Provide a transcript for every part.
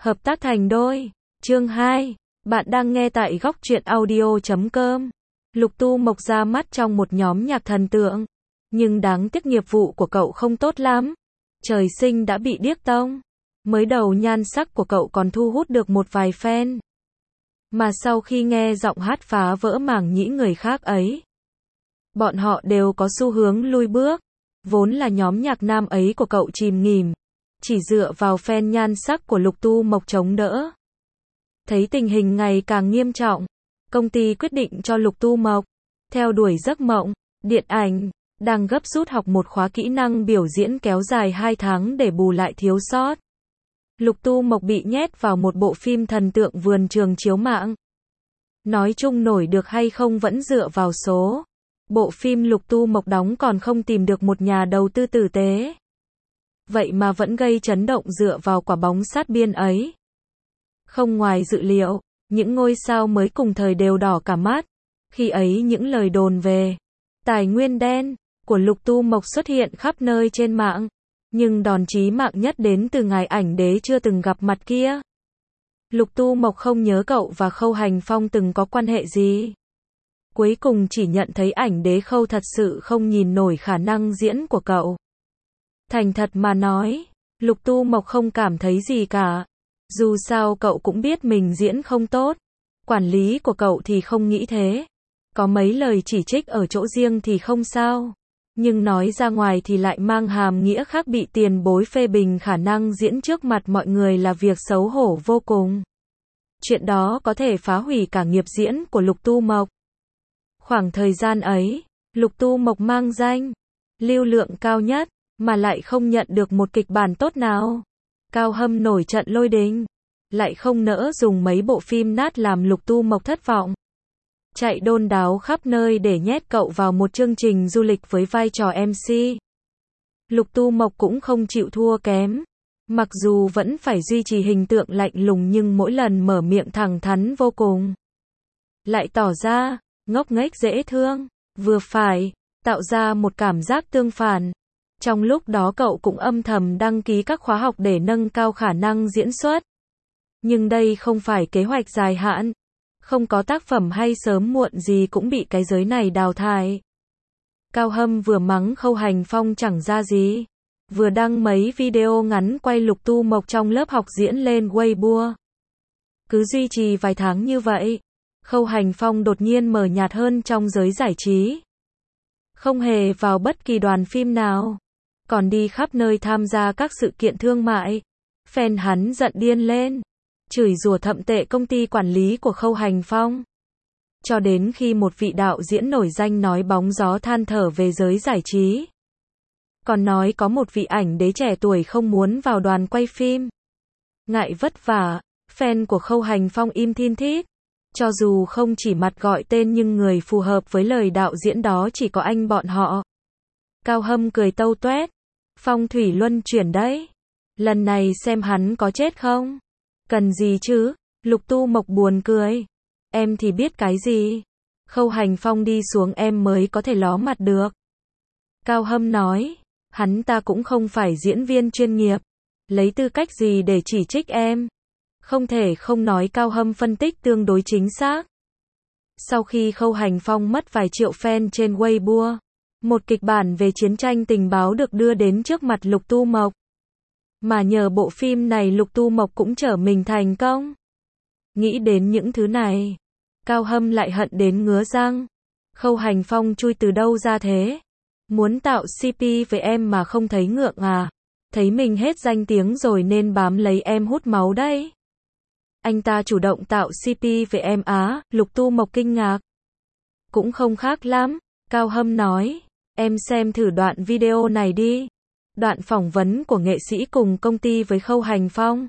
Hợp tác thành đôi. Chương 2. Bạn đang nghe tại góc truyện audio.com. Lục Tu Mộc ra mắt trong một nhóm nhạc thần tượng. Nhưng đáng tiếc nghiệp vụ của cậu không tốt lắm. Trời sinh đã bị điếc tông. Mới đầu nhan sắc của cậu còn thu hút được một vài fan. Mà sau khi nghe giọng hát phá vỡ màng nhĩ người khác ấy, bọn họ đều có xu hướng lui bước. Vốn là nhóm nhạc nam ấy của cậu chìm nghỉm, chỉ dựa vào fan nhan sắc của Lục Tu Mộc chống đỡ. Thấy tình hình ngày càng nghiêm trọng, công ty quyết định cho Lục Tu Mộc theo đuổi giấc mộng điện ảnh, đang gấp rút học một khóa kỹ năng biểu diễn kéo dài 2 tháng để bù lại thiếu sót. Lục Tu Mộc bị nhét vào một bộ phim thần tượng vườn trường chiếu mạng. Nói chung nổi được hay không vẫn dựa vào số. Bộ phim Lục Tu Mộc đóng còn không tìm được một nhà đầu tư tử tế. Vậy mà vẫn gây chấn động dựa vào quả bóng sát biên ấy. Không ngoài dự liệu, những ngôi sao mới cùng thời đều đỏ cả mắt. Khi ấy những lời đồn về tài nguyên đen của Lục Tu Mộc xuất hiện khắp nơi trên mạng. Nhưng đòn chí mạng nhất đến từ ngài ảnh đế chưa từng gặp mặt kia. Lục Tu Mộc không nhớ cậu và Khâu Hành Phong từng có quan hệ gì. Cuối cùng chỉ nhận thấy ảnh đế Khâu thật sự không nhìn nổi khả năng diễn của cậu. Thành thật mà nói, Lục Tu Mộc không cảm thấy gì cả. Dù sao cậu cũng biết mình diễn không tốt. Quản lý của cậu thì không nghĩ thế. Có mấy lời chỉ trích ở chỗ riêng thì không sao. Nhưng nói ra ngoài thì lại mang hàm nghĩa khác, bị tiền bối phê bình khả năng diễn trước mặt mọi người là việc xấu hổ vô cùng. Chuyện đó có thể phá hủy cả nghiệp diễn của Lục Tu Mộc. Khoảng thời gian ấy, Lục Tu Mộc mang danh lưu lượng cao nhất, mà lại không nhận được một kịch bản tốt nào. Cao Hâm nổi trận lôi đình, lại không nỡ dùng mấy bộ phim nát làm Lục Tu Mộc thất vọng. Chạy đôn đáo khắp nơi để nhét cậu vào một chương trình du lịch với vai trò MC. Lục Tu Mộc cũng không chịu thua kém. Mặc dù vẫn phải duy trì hình tượng lạnh lùng nhưng mỗi lần mở miệng thẳng thắn vô cùng. Lại tỏ ra ngốc nghếch dễ thương, vừa phải, tạo ra một cảm giác tương phản. Trong lúc đó cậu cũng âm thầm đăng ký các khóa học để nâng cao khả năng diễn xuất. Nhưng đây không phải kế hoạch dài hạn. Không có tác phẩm hay sớm muộn gì cũng bị cái giới này đào thải. Cao Hâm vừa mắng Khâu Hành Phong chẳng ra gì, vừa đăng mấy video ngắn quay Lục Tu Mộc trong lớp học diễn lên Weibo. Cứ duy trì vài tháng như vậy, Khâu Hành Phong đột nhiên mờ nhạt hơn trong giới giải trí. Không hề vào bất kỳ đoàn phim nào, còn đi khắp nơi tham gia các sự kiện thương mại. Fan hắn giận điên lên, chửi rủa thậm tệ công ty quản lý của Khâu Hành Phong. Cho đến khi một vị đạo diễn nổi danh nói bóng gió than thở về giới giải trí. Còn nói có một vị ảnh đế trẻ tuổi không muốn vào đoàn quay phim. Ngại vất vả, fan của Khâu Hành Phong im thin thít. Cho dù không chỉ mặt gọi tên nhưng người phù hợp với lời đạo diễn đó chỉ có anh bọn họ. Cao Hâm cười tâu tuét. Phong thủy luân chuyển đấy. Lần này xem hắn có chết không? Cần gì chứ? Lục Tu Mộc buồn cười. Em thì biết cái gì? Khâu Hành Phong đi xuống em mới có thể ló mặt được. Cao Hâm nói. Hắn ta cũng không phải diễn viên chuyên nghiệp. Lấy tư cách gì để chỉ trích em? Không thể không nói Cao Hâm phân tích tương đối chính xác. Sau khi Khâu Hành Phong mất vài triệu fan trên Weibo, một kịch bản về chiến tranh tình báo được đưa đến trước mặt Lục Tu Mộc. Mà nhờ bộ phim này Lục Tu Mộc cũng trở mình thành công. Nghĩ đến những thứ này, Cao Hâm lại hận đến ngứa răng. Khâu Hành Phong chui từ đâu ra thế? Muốn tạo CP với em mà không thấy ngượng à? Thấy mình hết danh tiếng rồi nên bám lấy em hút máu đấy. Anh ta chủ động tạo CP với em á? Lục Tu Mộc kinh ngạc. Cũng không khác lắm, Cao Hâm nói. Em xem thử đoạn video này đi. Đoạn phỏng vấn của nghệ sĩ cùng công ty với Khâu Hành Phong.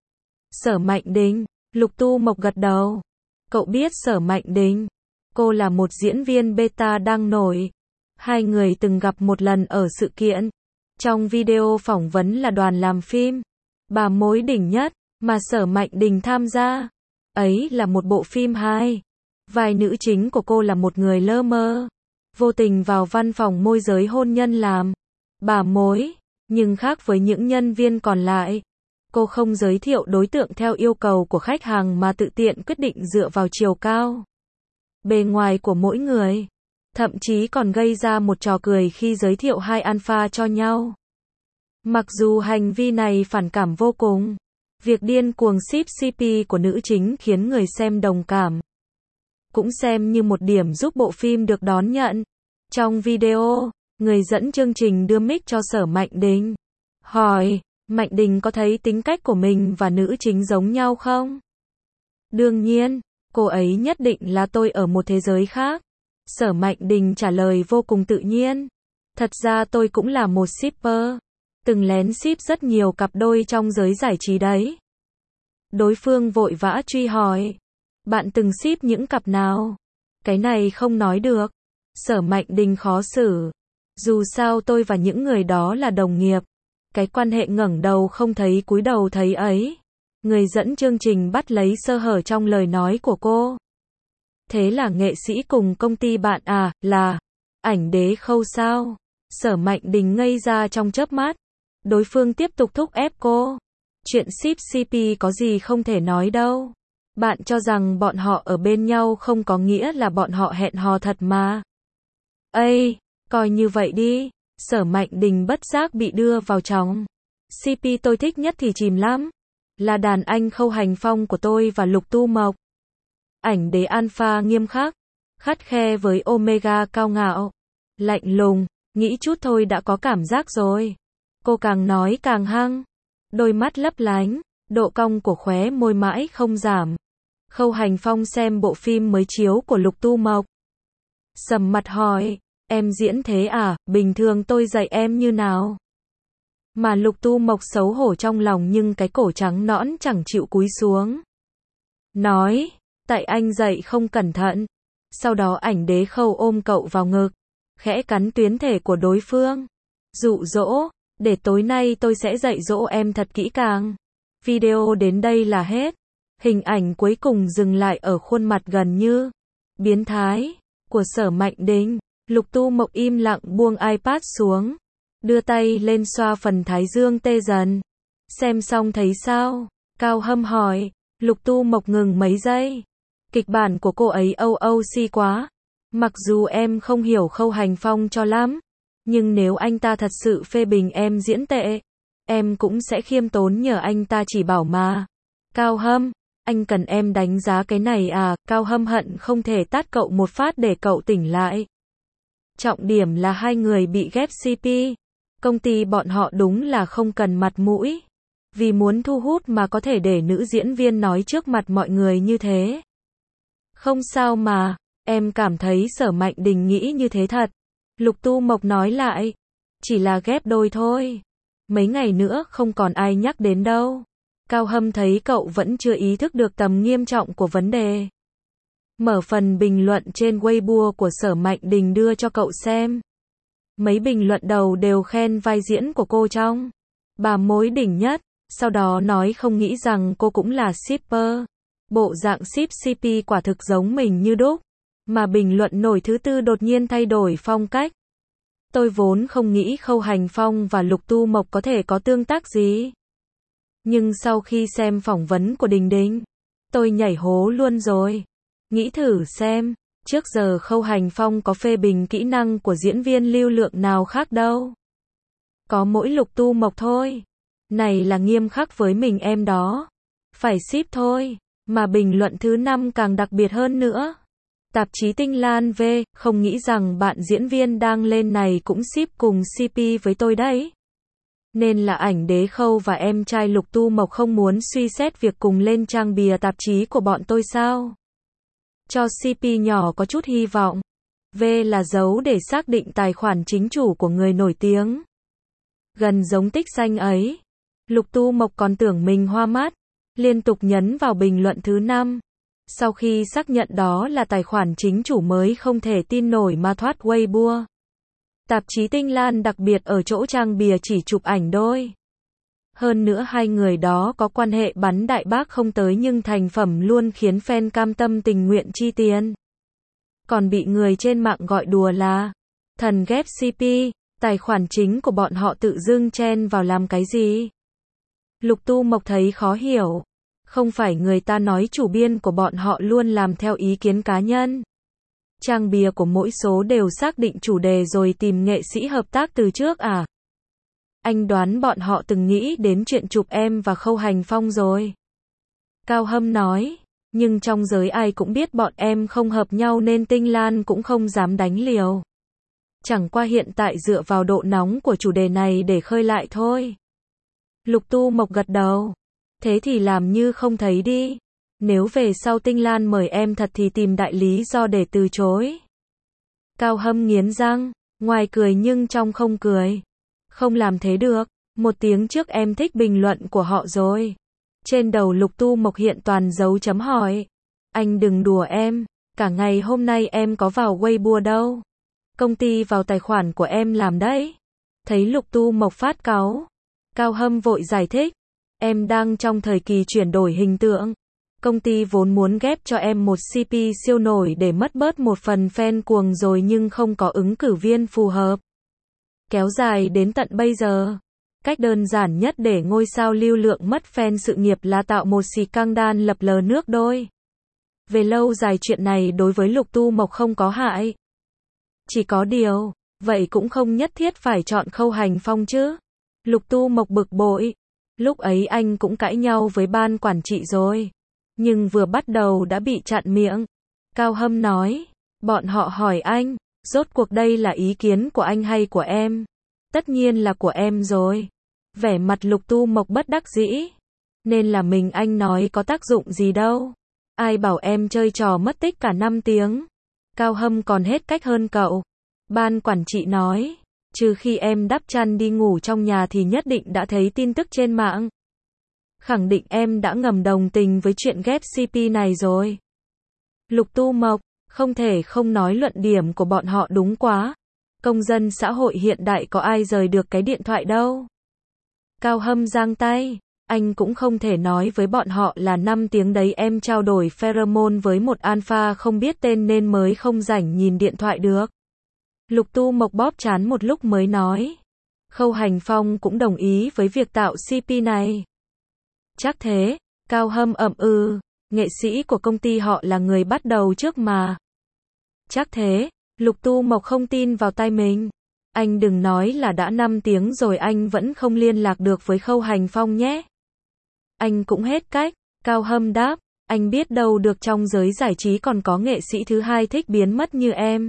Sở Mạnh Đình. Lục Tu Mộc gật đầu. Cậu biết Sở Mạnh Đình? Cô là một diễn viên beta đang nổi. Hai người từng gặp một lần ở sự kiện. Trong video phỏng vấn là đoàn làm phim Bà Mối đỉnh nhất mà Sở Mạnh Đình tham gia. Ấy là một bộ phim hài. Vai nữ chính của cô là một người lơ mơ, vô tình vào văn phòng môi giới hôn nhân làm bà mối. Nhưng khác với những nhân viên còn lại, Cô không giới thiệu đối tượng theo yêu cầu của khách hàng mà tự tiện quyết định dựa vào chiều cao, bề ngoài của mỗi người. Thậm chí còn gây ra một trò cười khi giới thiệu hai alpha cho nhau. Mặc dù hành vi này phản cảm vô cùng, việc điên cuồng ship CP của nữ chính khiến người xem đồng cảm. Cũng xem như một điểm giúp bộ phim được đón nhận. Trong video, người dẫn chương trình đưa mic cho Sở Mạnh Đình. Hỏi, Mạnh Đình có thấy tính cách của mình và nữ chính giống nhau không? Đương nhiên, cô ấy nhất định là tôi ở một thế giới khác. Sở Mạnh Đình trả lời vô cùng tự nhiên. Thật ra tôi cũng là một shipper. Từng lén ship rất nhiều cặp đôi trong giới giải trí đấy. Đối phương vội vã truy hỏi. Bạn từng ship những cặp nào? Cái này không nói được. Sở Mạnh Đình khó xử. Dù sao tôi và những người đó là đồng nghiệp. Cái quan hệ ngẩng đầu không thấy cúi đầu thấy ấy. Người dẫn chương trình bắt lấy sơ hở trong lời nói của cô. Thế là nghệ sĩ cùng công ty bạn à, là Ảnh Đế Khâu sao? Sở Mạnh Đình ngây ra trong chớp mắt. Đối phương tiếp tục thúc ép cô. Chuyện ship CP có gì không thể nói đâu. Bạn cho rằng bọn họ ở bên nhau không có nghĩa là bọn họ hẹn hò thật mà. Ây, coi như vậy đi. Sở Mạnh Đình bất giác bị đưa vào trong. CP tôi thích nhất thì chìm lắm. Là đàn anh Khâu Hành Phong của tôi và Lục Tu Mộc. Ảnh Đế Alpha nghiêm khắc. Khắt khe với Omega cao ngạo. Lạnh lùng, nghĩ chút thôi đã có cảm giác rồi. Cô càng nói càng hăng. Đôi mắt lấp lánh, độ cong của khóe môi mãi không giảm. Khâu Hành Phong xem bộ phim mới chiếu của Lục Tu Mộc. Sầm mặt hỏi, em diễn thế à, bình thường tôi dạy em như nào? Mà Lục Tu Mộc xấu hổ trong lòng nhưng cái cổ trắng nõn chẳng chịu cúi xuống. Nói, tại anh dạy không cẩn thận. Sau đó Ảnh Đế Khâu ôm cậu vào ngực, khẽ cắn tuyến thể của đối phương. Dụ dỗ, để tối nay tôi sẽ dạy dỗ em thật kỹ càng. Video đến đây là hết. Hình ảnh cuối cùng dừng lại ở khuôn mặt gần như biến thái của Sở Mạnh Đình. Lục Tu Mộc im lặng buông iPad xuống, đưa tay lên xoa phần thái dương tê dần. Xem xong thấy sao? Cao Hâm hỏi. Lục Tu Mộc ngừng mấy giây. Kịch bản của cô ấy OOC quá. Mặc dù em không hiểu Khâu Hành Phong cho lắm, nhưng nếu anh ta thật sự phê bình em diễn tệ, em cũng sẽ khiêm tốn nhờ anh ta chỉ bảo mà. Cao Hâm, anh cần em đánh giá cái này à? Cao Hâm hận không thể tát cậu một phát để cậu tỉnh lại. Trọng điểm là hai người bị ghép CP. Công ty bọn họ đúng là không cần mặt mũi. Vì muốn thu hút mà có thể để nữ diễn viên nói trước mặt mọi người như thế. Không sao mà, em cảm thấy Sở Mạnh Đình nghĩ như thế thật. Lục Tu Mộc nói lại. Chỉ là ghép đôi thôi. Mấy ngày nữa không còn ai nhắc đến đâu. Cao Hâm thấy cậu vẫn chưa ý thức được tầm nghiêm trọng của vấn đề. Mở phần bình luận trên Weibo của Sở Mạnh Đình đưa cho cậu xem. Mấy bình luận đầu đều khen vai diễn của cô trong Bà Mối đỉnh nhất. Sau đó nói không nghĩ rằng cô cũng là shipper. Bộ dạng ship CP quả thực giống mình như đúc. Mà bình luận nổi thứ tư đột nhiên thay đổi phong cách. Tôi vốn không nghĩ Khâu Hành Phong và Lục Tu Mộc có thể có tương tác gì. Nhưng sau khi xem phỏng vấn của Đình Đình, tôi nhảy hố luôn rồi. Nghĩ thử xem, trước giờ Khâu Hành Phong có phê bình kỹ năng của diễn viên lưu lượng nào khác đâu. Có mỗi Lục Tu Mộc thôi. Này là nghiêm khắc với mình em đó. Phải ship thôi. Mà bình luận thứ 5 càng đặc biệt hơn nữa. Tạp chí Tinh Lan V, không nghĩ rằng bạn diễn viên đang lên này cũng ship cùng CP với tôi đấy. Nên là Ảnh Đế Khâu và em trai Lục Tu Mộc không muốn suy xét việc cùng lên trang bìa tạp chí của bọn tôi sao? Cho CP nhỏ có chút hy vọng. V là dấu để xác định tài khoản chính chủ của người nổi tiếng. Gần giống tích danh ấy. Lục Tu Mộc còn tưởng mình hoa mắt. Liên tục nhấn vào bình luận thứ 5. Sau khi xác nhận đó là tài khoản chính chủ mới không thể tin nổi mà thoát Weibo. Tạp chí Tinh Lan đặc biệt ở chỗ trang bìa chỉ chụp ảnh đôi. Hơn nữa hai người đó có quan hệ bắn đại bác không tới nhưng thành phẩm luôn khiến fan cam tâm tình nguyện chi tiền. Còn bị người trên mạng gọi đùa là thần ghép CP, tài khoản chính của bọn họ tự dưng chen vào làm cái gì? Lục Tu Mộc thấy khó hiểu. Không phải người ta nói chủ biên của bọn họ luôn làm theo ý kiến cá nhân. Trang bìa của mỗi số đều xác định chủ đề rồi tìm nghệ sĩ hợp tác từ trước à? Anh đoán bọn họ từng nghĩ đến chuyện chụp em và Khâu Hành Phong rồi. Cao Hâm nói, nhưng trong giới ai cũng biết bọn em không hợp nhau nên Tinh Lan cũng không dám đánh liều. Chẳng qua hiện tại dựa vào độ nóng của chủ đề này để khơi lại thôi. Lục Tu Mộc gật đầu. Thế thì làm như không thấy đi. Nếu về sau Tinh Lan mời em thật thì tìm đại lý do để từ chối. Cao Hâm nghiến răng, ngoài cười nhưng trong không cười. Không làm thế được, 1 tiếng trước em thích bình luận của họ rồi. Trên đầu Lục Tu Mộc hiện toàn dấu chấm hỏi. Anh đừng đùa em, cả ngày hôm nay em có vào Weibo đâu. Công ty vào tài khoản của em làm đấy. Thấy Lục Tu Mộc phát cáu, Cao Hâm vội giải thích. Em đang trong thời kỳ chuyển đổi hình tượng. Công ty vốn muốn ghép cho em một CP siêu nổi để mất bớt một phần fan cuồng rồi nhưng không có ứng cử viên phù hợp. Kéo dài đến tận bây giờ. Cách đơn giản nhất để ngôi sao lưu lượng mất fan sự nghiệp là tạo một scandal lập lờ nước đôi. Về lâu dài chuyện này đối với Lục Tu Mộc không có hại. Chỉ có điều, vậy cũng không nhất thiết phải chọn Khâu Hành Phong chứ. Lục Tu Mộc bực bội. Lúc ấy anh cũng cãi nhau với ban quản trị rồi. Nhưng vừa bắt đầu đã bị chặn miệng. Cao Hâm nói, bọn họ hỏi anh, rốt cuộc đây là ý kiến của anh hay của em? Tất nhiên là của em rồi. Vẻ mặt Lục Tu Mộc bất đắc dĩ. Nên là mình anh nói có tác dụng gì đâu. Ai bảo em chơi trò mất tích cả 5 tiếng. Cao Hâm còn hết cách hơn cậu. Ban quản trị nói, trừ khi em đắp chăn đi ngủ trong nhà thì nhất định đã thấy tin tức trên mạng. Khẳng định em đã ngầm đồng tình với chuyện ghép CP này rồi. Lục Tu Mộc, không thể không nói luận điểm của bọn họ đúng quá. Công dân xã hội hiện đại có ai rời được cái điện thoại đâu. Cao Hâm giang tay, anh cũng không thể nói với bọn họ là 5 tiếng đấy em trao đổi pheromone với một alpha không biết tên nên mới không rảnh nhìn điện thoại được. Lục Tu Mộc bóp trán một lúc mới nói. Khâu Hành Phong cũng đồng ý với việc tạo CP này. Chắc thế, Cao Hâm ậm ừ, nghệ sĩ của công ty họ là người bắt đầu trước mà. Chắc thế, Lục Tu Mộc không tin vào tai mình. Anh đừng nói là đã 5 tiếng rồi anh vẫn không liên lạc được với Khâu Hành Phong nhé. Anh cũng hết cách, Cao Hâm đáp, anh biết đâu được trong giới giải trí còn có nghệ sĩ thứ hai thích biến mất như em.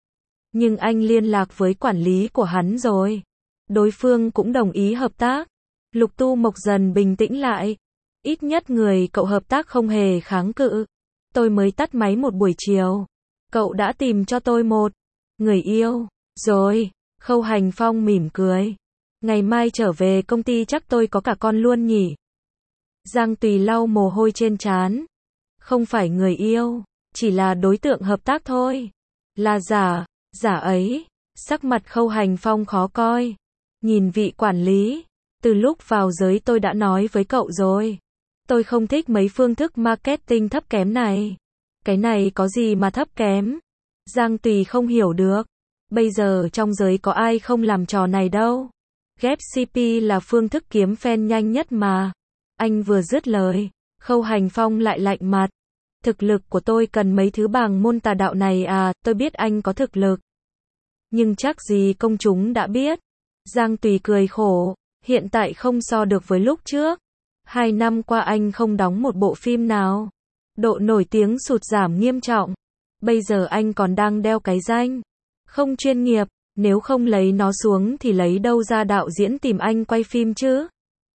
Nhưng anh liên lạc với quản lý của hắn rồi. Đối phương cũng đồng ý hợp tác. Lục Tu Mộc dần bình tĩnh lại. Ít nhất người cậu hợp tác không hề kháng cự. Tôi mới tắt máy một buổi chiều. Cậu đã tìm cho tôi một người yêu. Rồi, Khâu Hành Phong mỉm cười. Ngày mai trở về công ty chắc tôi có cả con luôn nhỉ. Giang Tùy lau mồ hôi trên trán. Không phải người yêu, chỉ là đối tượng hợp tác thôi. Là giả ấy. Sắc mặt Khâu Hành Phong khó coi. Nhìn vị quản lý. Từ lúc vào giới tôi đã nói với cậu rồi. Tôi không thích mấy phương thức marketing thấp kém này. Cái này có gì mà thấp kém? Giang Tùy không hiểu được. Bây giờ trong giới có ai không làm trò này đâu. Ghép CP là phương thức kiếm fan nhanh nhất mà. Anh vừa dứt lời, Khâu Hành Phong lại lạnh mặt. Thực lực của tôi cần mấy thứ bảng môn tà đạo này à, tôi biết anh có thực lực. Nhưng chắc gì công chúng đã biết. Giang Tùy cười khổ, hiện tại không so được với lúc trước. 2 năm qua anh không đóng một bộ phim nào. Độ nổi tiếng sụt giảm nghiêm trọng. Bây giờ anh còn đang đeo cái danh không chuyên nghiệp, nếu không lấy nó xuống thì lấy đâu ra đạo diễn tìm anh quay phim chứ?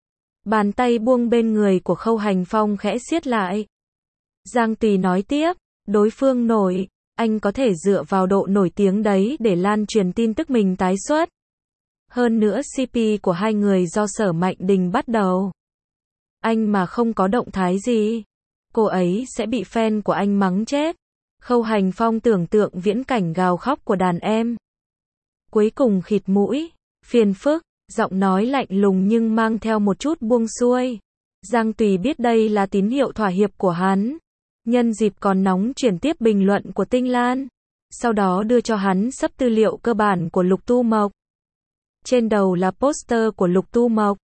Bàn tay buông bên người của Khâu Hành Phong khẽ siết lại. Giang Tùy nói tiếp, đối phương nổi, anh có thể dựa vào độ nổi tiếng đấy để lan truyền tin tức mình tái xuất. Hơn nữa CP của hai người do Sở Mạnh Đình bắt đầu. Anh mà không có động thái gì, cô ấy sẽ bị fan của anh mắng chết. Khâu Hành Phong tưởng tượng viễn cảnh gào khóc của đàn em. Cuối cùng khịt mũi, phiền phức, giọng nói lạnh lùng nhưng mang theo một chút buông xuôi. Giang Tùy biết đây là tín hiệu thỏa hiệp của hắn. Nhân dịp còn nóng chuyển tiếp bình luận của Tinh Lan. Sau đó đưa cho hắn sắp tư liệu cơ bản của Lục Tu Mộc. Trên đầu là poster của Lục Tu Mộc.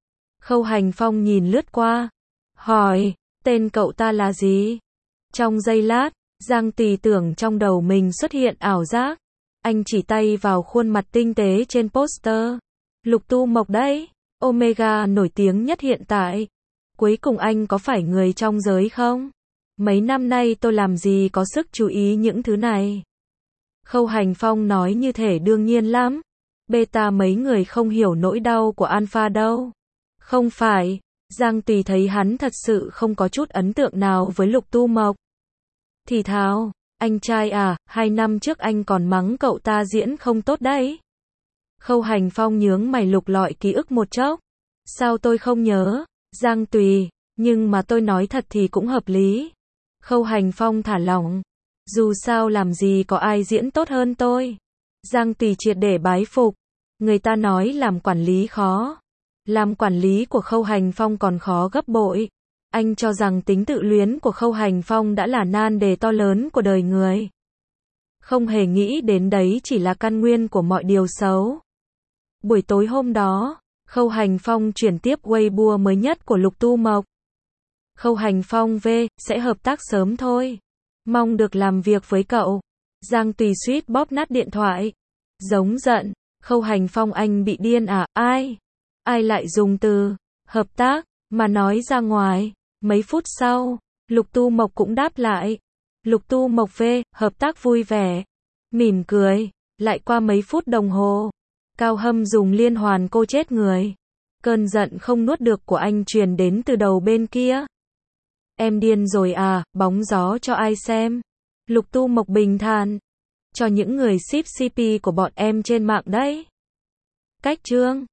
Khâu Hành Phong nhìn lướt qua, hỏi, tên cậu ta là gì? Trong giây lát, Giang Tùy tưởng trong đầu mình xuất hiện ảo giác. Anh chỉ tay vào khuôn mặt tinh tế trên poster. Lục Tu Mộc đấy, Omega nổi tiếng nhất hiện tại. Cuối cùng anh có phải người trong giới không? Mấy năm nay tôi làm gì có sức chú ý những thứ này. Khâu Hành Phong nói như thể đương nhiên lắm. Beta mấy người không hiểu nỗi đau của Alpha đâu. Không phải, Giang Tùy thấy hắn thật sự không có chút ấn tượng nào với Lục Tu Mộc. Thì thào, anh trai à, 2 năm trước anh còn mắng cậu ta diễn không tốt đấy. Khâu Hành Phong nhướng mày lục lọi ký ức một chốc. Sao tôi không nhớ? Giang Tùy, nhưng mà tôi nói thật thì cũng hợp lý. Khâu Hành Phong thả lỏng. Dù sao làm gì có ai diễn tốt hơn tôi. Giang Tùy triệt để bái phục. Người ta nói làm quản lý khó. Làm quản lý của Khâu Hành Phong còn khó gấp bội. Anh cho rằng tính tự luyến của Khâu Hành Phong đã là nan đề to lớn của đời người. Không hề nghĩ đến đấy chỉ là căn nguyên của mọi điều xấu. Buổi tối hôm đó, Khâu Hành Phong chuyển tiếp Weibo mới nhất của Lục Tu Mộc. Khâu Hành Phong sẽ hợp tác sớm thôi. Mong được làm việc với cậu. Giang Tùy suýt bóp nát điện thoại. Giống giận, Khâu Hành Phong anh bị điên à, ai lại dùng từ hợp tác mà nói ra ngoài. Mấy phút sau, Lục Tu Mộc cũng đáp lại. Lục Tu Mộc hợp tác vui vẻ. Mỉm cười, lại qua mấy phút đồng hồ. Cao Hâm dùng liên hoàn cô chết người. Cơn giận không nuốt được của anh truyền đến từ đầu bên kia. Em điên rồi à, bóng gió cho ai xem? Lục Tu Mộc bình thản. Cho những người ship CP của bọn em trên mạng đấy. Cách chương